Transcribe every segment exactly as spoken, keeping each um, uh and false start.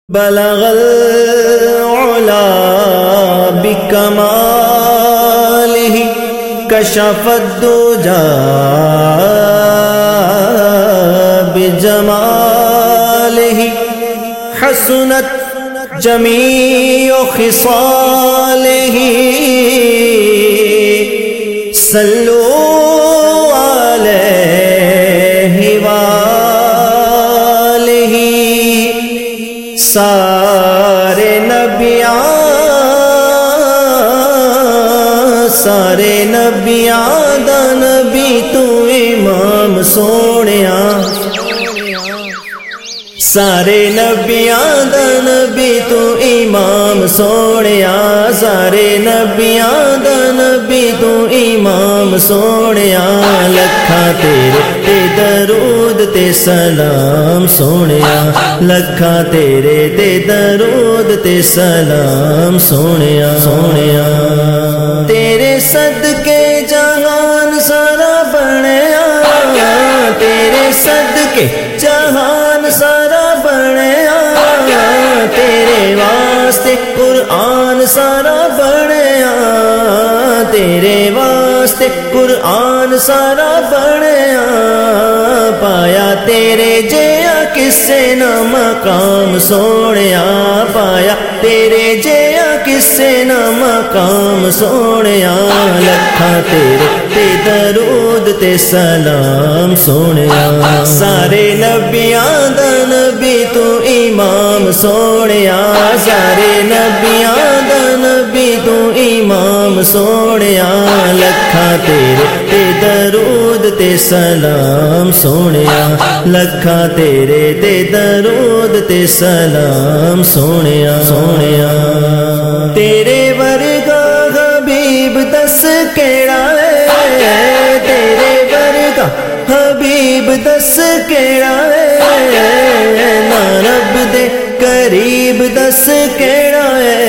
بلغ العلا بکمالہ کشف الدجا بجمالہ حسنت جمیع خصالہ صلو علیہ وآلہ سارے نبیان سارے نبیان دا نبی تو امام سونیا سارے نبیان دا نبی تو امام سونیا سارے نبیان دا نبی تو امام سونیا لکھاں تیرے تے درود تے سلام سونیا لکھاں تیرے تے درود تے سلام سونیا سونیا تیرے صدقے جہان سارا بنیا تیرے صدقے جہان سارا بنیا تیرے واسطے قرآن سارا بنیا تیرے واسطے قرآن سارا بنیا پایا تیرے جیا کسے نہ مقام سونیا پایا تیرے جیا کسے نہ مقام سونیا لکھاں تیرے تے درود تے سلام سونیا سارے نبیاں دا نبی تو امام سونیا سارے نبیاں دا نبی تو امام سونیا لکھاں تیرے تے درود تے سلام سونیا لکھاں تیرے تے درود تے سلام سونیا سونیا تیرے ورگا حبیب دس کیڑا ہے تیرے ورگا حبیب دس کیڑا ہے نہ رب دے قریب دس کیڑا ہے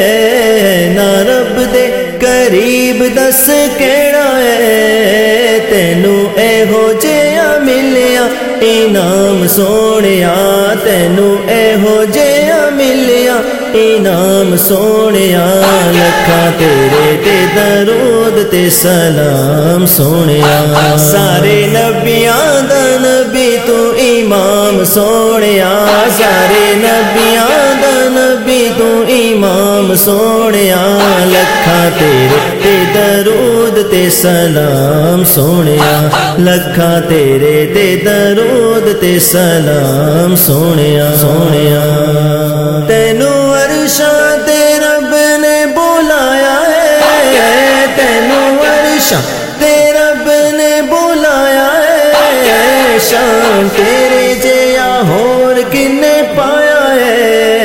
نہ رب دے قریب دس کیڑا ہے تینو اے ہو جیا ملیا انعام سونیا تینو اے ہو جیا ملیا انعام سونیا لکھاں تیرے تے درود تے سلام سونیا سارے نبیاں دا نبی تو امام سونیا سارے نبیاں دا نبی تو امام سونیا لکھاں تیرے تے درود تے سلام سونیا لکھاں تیرے تے درود تے سلام سونیا سونیا تینو عرشاں تے رب نے بلایا ہے تینو عرشاں تے رب نے بلایا ہے شان تیرے جیا ہور کنے پایا ہے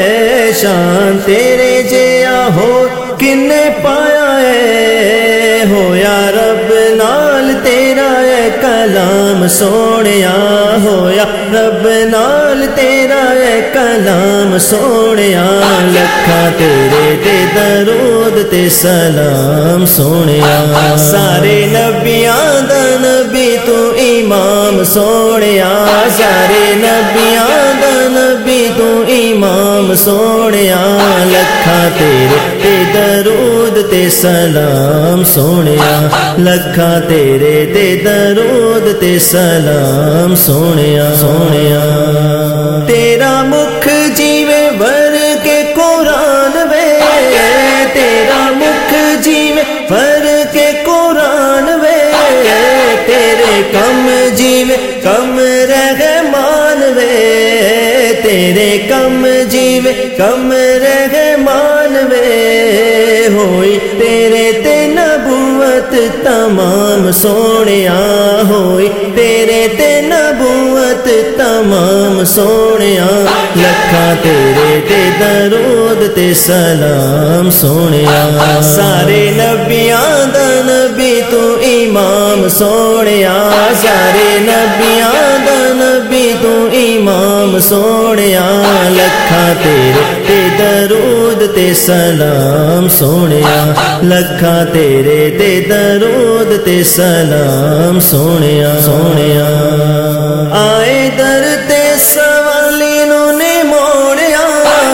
شان تیرے جیا ہور کنے پایا ہے ہویا رب نال تیرا ہے کلام سونیا ہویا رب نال تیرا ہے کلام سونیا لکھاں تیرے تے درود تے سلام سونیا سارے نبیاں دا نبی تو امام سونیا سارے نبیاں دا نبی تو امام سونیا لکھاں تیرے تے درود تے سلام سونیا لکھاں تیرے تے درود تے سلام سونیا سونیا تیرا مکھ جیوے بھر کے قرآن وے تیرا مکھ جیوے بھر کے قرآن وے تیرے کم جیوے کم رحمان وے تیرے کم جیوے کم رحمان وے ہوئی تیرے تے نبوت تمام سونیا ہوئی تیرے تے نبوت تمام سونیا لکھاں تیرے تے درود تے سلام سونیا سارے نبیاں دا نبی تو امام سونیا سارے نبیاں دا نبی تو امام سونیا لکھاں تیرے تے درود تے سلام سونیا لکھاں تیرے تے درود تے سلام سونیا سونیا آئے در تے سوالی نو نے موڑیا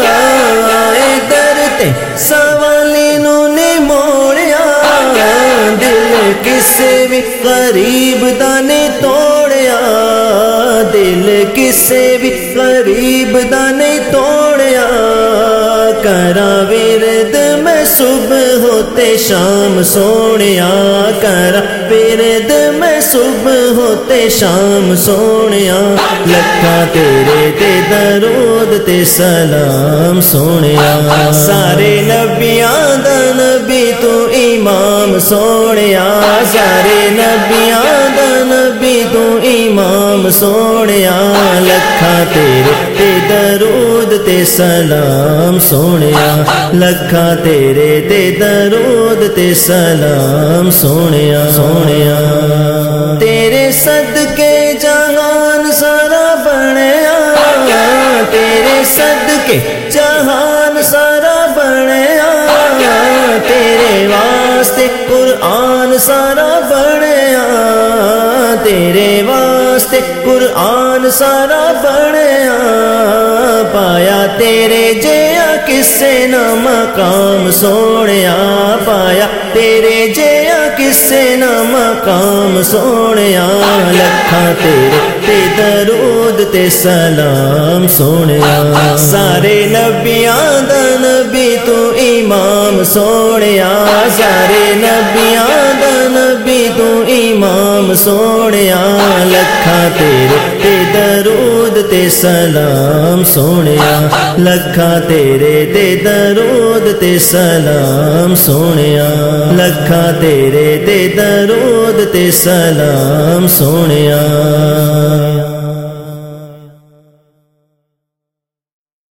سوالی نو نے موڑیا دل کسے بھی غریب دا نے توڑیا دل کسے بھی غریب دا نے توڑیا کرا ورد میں صبح ہوتے شام سونیا کرا ورد میں صبح ہوتے شام سونیا لکھا تیرے تے درود تے سلام سونیا سارے نبیاں دا نبی تو امام سونیا سارے نبیاں دا نبی تو امام سونیا لکھا تیرے تے درود تے سلام سونیا لکھا تیرے تے درود تے سلام سونیا سونیا تیرے صدقے جہان سارا بنیا تیرے صدقے جہان سارا بنیا تیرے واسطے قرآن سارا بنیا تیرے واسطے قرآن سارا بنیا پایا تیرے جیا کسے نہ مقام سونیا پایا تیرے جیا کسے نہ مقام سونیا لکھا تیرے تے درود تے سلام سونیا سارے نبیاں دا نبی تو امام سونیا سارے نبیاں دا نبی تو امام سونیا لکھا تیرے تے درود تے سلام سونیا لکھا تیرے تے درود تے سلام سونیا لکھا تیرے تے درود تے سلام سونیا